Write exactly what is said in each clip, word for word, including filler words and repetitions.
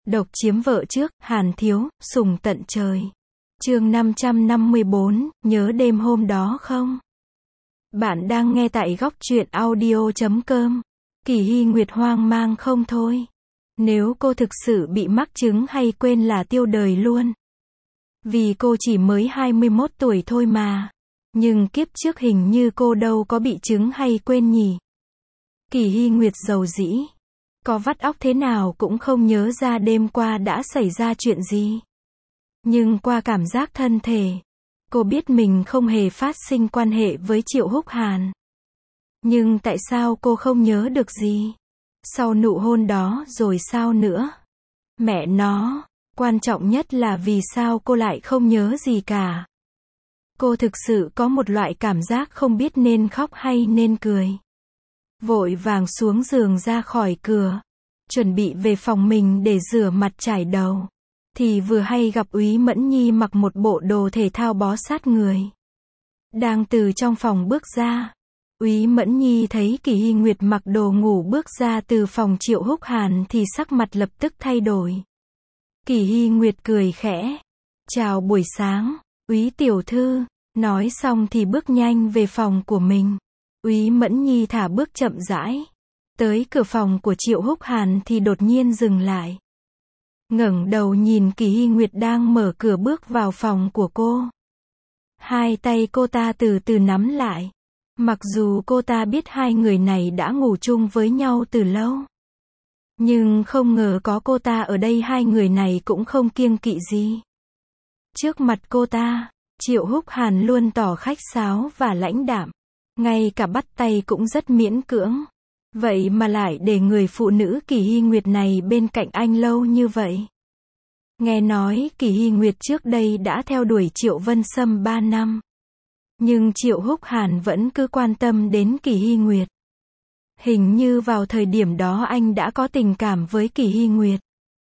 Độc chiếm vợ trước, Hàn Thiếu, sùng tận trời. Chương năm trăm năm mươi bốn, nhớ đêm hôm đó không? Bạn đang nghe tại góc truyện audio chấm com. Kỳ Hy Nguyệt hoang mang không thôi. Nếu cô thực sự bị mắc chứng hay quên là tiêu đời luôn. Vì cô chỉ mới hai mươi mốt tuổi thôi mà. Nhưng kiếp trước hình như cô đâu có bị chứng hay quên nhỉ. Kỳ Hy Nguyệt rầu rĩ. Có vắt óc thế nào cũng không nhớ ra đêm qua đã xảy ra chuyện gì. Nhưng qua cảm giác thân thể, cô biết mình không hề phát sinh quan hệ với Triệu Húc Hàn. Nhưng tại sao cô không nhớ được gì? Sau nụ hôn đó rồi sao nữa? Mẹ nó, quan trọng nhất là vì sao cô lại không nhớ gì cả. Cô thực sự có một loại cảm giác không biết nên khóc hay nên cười. Vội vàng xuống giường ra khỏi cửa, chuẩn bị về phòng mình để rửa mặt chải đầu. Thì vừa hay gặp Úy Mẫn Nhi mặc một bộ đồ thể thao bó sát người. Đang từ trong phòng bước ra. Úy Mẫn Nhi thấy Kỳ Hy Nguyệt mặc đồ ngủ bước ra từ phòng Triệu Húc Hàn thì sắc mặt lập tức thay đổi. Kỳ Hy Nguyệt cười khẽ. Chào buổi sáng, Úy tiểu thư. Nói xong thì bước nhanh về phòng của mình. Úy Mẫn Nhi thả bước chậm rãi. Tới cửa phòng của Triệu Húc Hàn thì đột nhiên dừng lại. Ngẩng đầu nhìn Kỳ Hy Nguyệt đang mở cửa bước vào phòng của cô. Hai tay cô ta từ từ nắm lại. Mặc dù cô ta biết hai người này đã ngủ chung với nhau từ lâu. Nhưng không ngờ có cô ta ở đây hai người này cũng không kiêng kỵ gì. Trước mặt cô ta, Triệu Húc Hàn luôn tỏ khách sáo và lãnh đạm. Ngay cả bắt tay cũng rất miễn cưỡng. Vậy mà lại để người phụ nữ Kỳ Hy Nguyệt này bên cạnh anh lâu như vậy. Nghe nói Kỳ Hy Nguyệt trước đây đã theo đuổi Triệu Vân Sâm ba năm. Nhưng Triệu Húc Hàn vẫn cứ quan tâm đến Kỳ Hy Nguyệt. Hình như vào thời điểm đó anh đã có tình cảm với Kỳ Hy Nguyệt.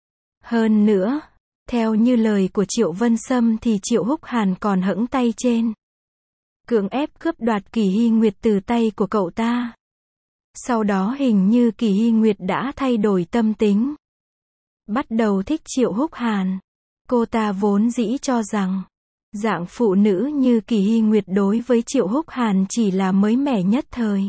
Hơn nữa, theo như lời của Triệu Vân Sâm thì Triệu Húc Hàn còn hẫng tay trên. Cưỡng ép cướp đoạt Kỳ Hy Nguyệt từ tay của cậu ta. Sau đó hình như Kỳ Hy Nguyệt đã thay đổi tâm tính. Bắt đầu thích Triệu Húc Hàn. Cô ta vốn dĩ cho rằng, dạng phụ nữ như Kỳ Hy Nguyệt đối với Triệu Húc Hàn chỉ là mới mẻ nhất thời.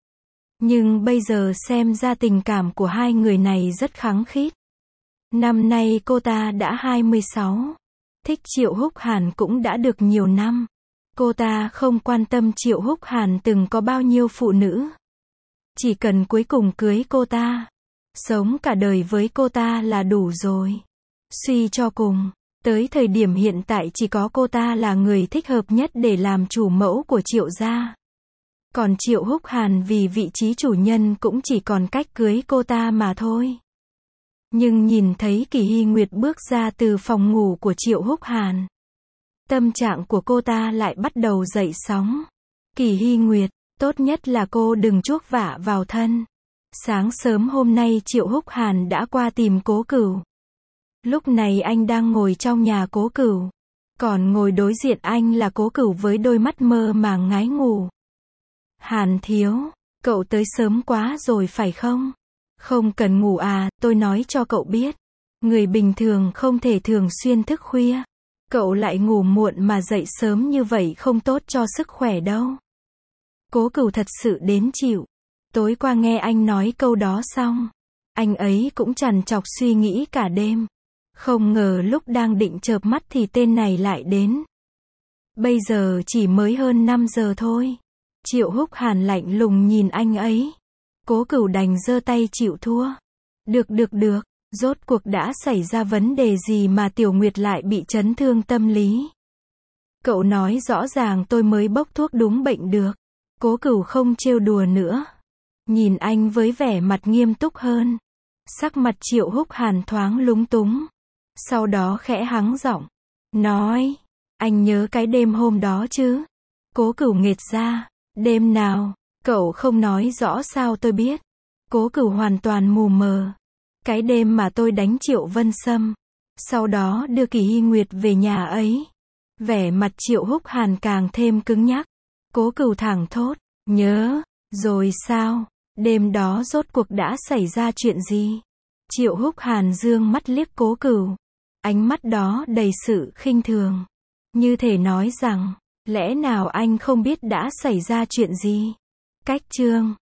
Nhưng bây giờ xem ra tình cảm của hai người này rất khăng khít. Năm nay cô ta đã hai mươi sáu. Thích Triệu Húc Hàn cũng đã được nhiều năm. Cô ta không quan tâm Triệu Húc Hàn từng có bao nhiêu phụ nữ. Chỉ cần cuối cùng cưới cô ta. Sống cả đời với cô ta là đủ rồi. Suy cho cùng, tới thời điểm hiện tại chỉ có cô ta là người thích hợp nhất để làm chủ mẫu của Triệu gia. Còn Triệu Húc Hàn vì vị trí chủ nhân cũng chỉ còn cách cưới cô ta mà thôi. Nhưng nhìn thấy Kỳ Hy Nguyệt bước ra từ phòng ngủ của Triệu Húc Hàn. Tâm trạng của cô ta lại bắt đầu dậy sóng. Kỳ Hy Nguyệt, tốt nhất là cô đừng chuốc vạ vào thân. Sáng sớm hôm nay Triệu Húc Hàn đã qua tìm Cố Cửu. Lúc này anh đang ngồi trong nhà Cố Cửu. Còn ngồi đối diện anh là Cố Cửu với đôi mắt mơ màng ngái ngủ. Hàn thiếu, cậu tới sớm quá rồi phải không? Không cần ngủ à, tôi nói cho cậu biết. Người bình thường không thể thường xuyên thức khuya. Cậu lại ngủ muộn mà dậy sớm như vậy không tốt cho sức khỏe đâu. Cố Cửu thật sự đến chịu. Tối qua nghe anh nói câu đó xong, anh ấy cũng trằn trọc suy nghĩ cả đêm. Không ngờ lúc đang định chợp mắt thì tên này lại đến. Bây giờ chỉ mới hơn năm giờ thôi. Triệu Húc Hàn lạnh lùng nhìn anh ấy. Cố Cửu đành giơ tay chịu thua. Được được được, rốt cuộc đã xảy ra vấn đề gì mà Tiểu Nguyệt lại bị chấn thương tâm lý? Cậu nói rõ ràng tôi mới bốc thuốc đúng bệnh được. Cố Cửu không trêu đùa nữa. Nhìn anh với vẻ mặt nghiêm túc hơn. Sắc mặt Triệu Húc Hàn thoáng lúng túng. Sau đó khẽ hắng giọng. Nói, anh nhớ cái đêm hôm đó chứ? Cố Cửu nghệt ra. Đêm nào? Cậu không nói rõ sao tôi biết. Cố Cửu hoàn toàn mù mờ. Cái đêm mà tôi đánh Triệu Vân Sâm. Sau đó đưa Kỳ Hy Nguyệt về nhà ấy. Vẻ mặt Triệu Húc Hàn càng thêm cứng nhắc. Cố Cửu thẳng thốt. Nhớ. Rồi sao? Đêm đó rốt cuộc đã xảy ra chuyện gì? Triệu Húc Hàn dương mắt liếc Cố Cửu. Ánh mắt đó đầy sự khinh thường. Như thể nói rằng, lẽ nào anh không biết đã xảy ra chuyện gì? Cách chương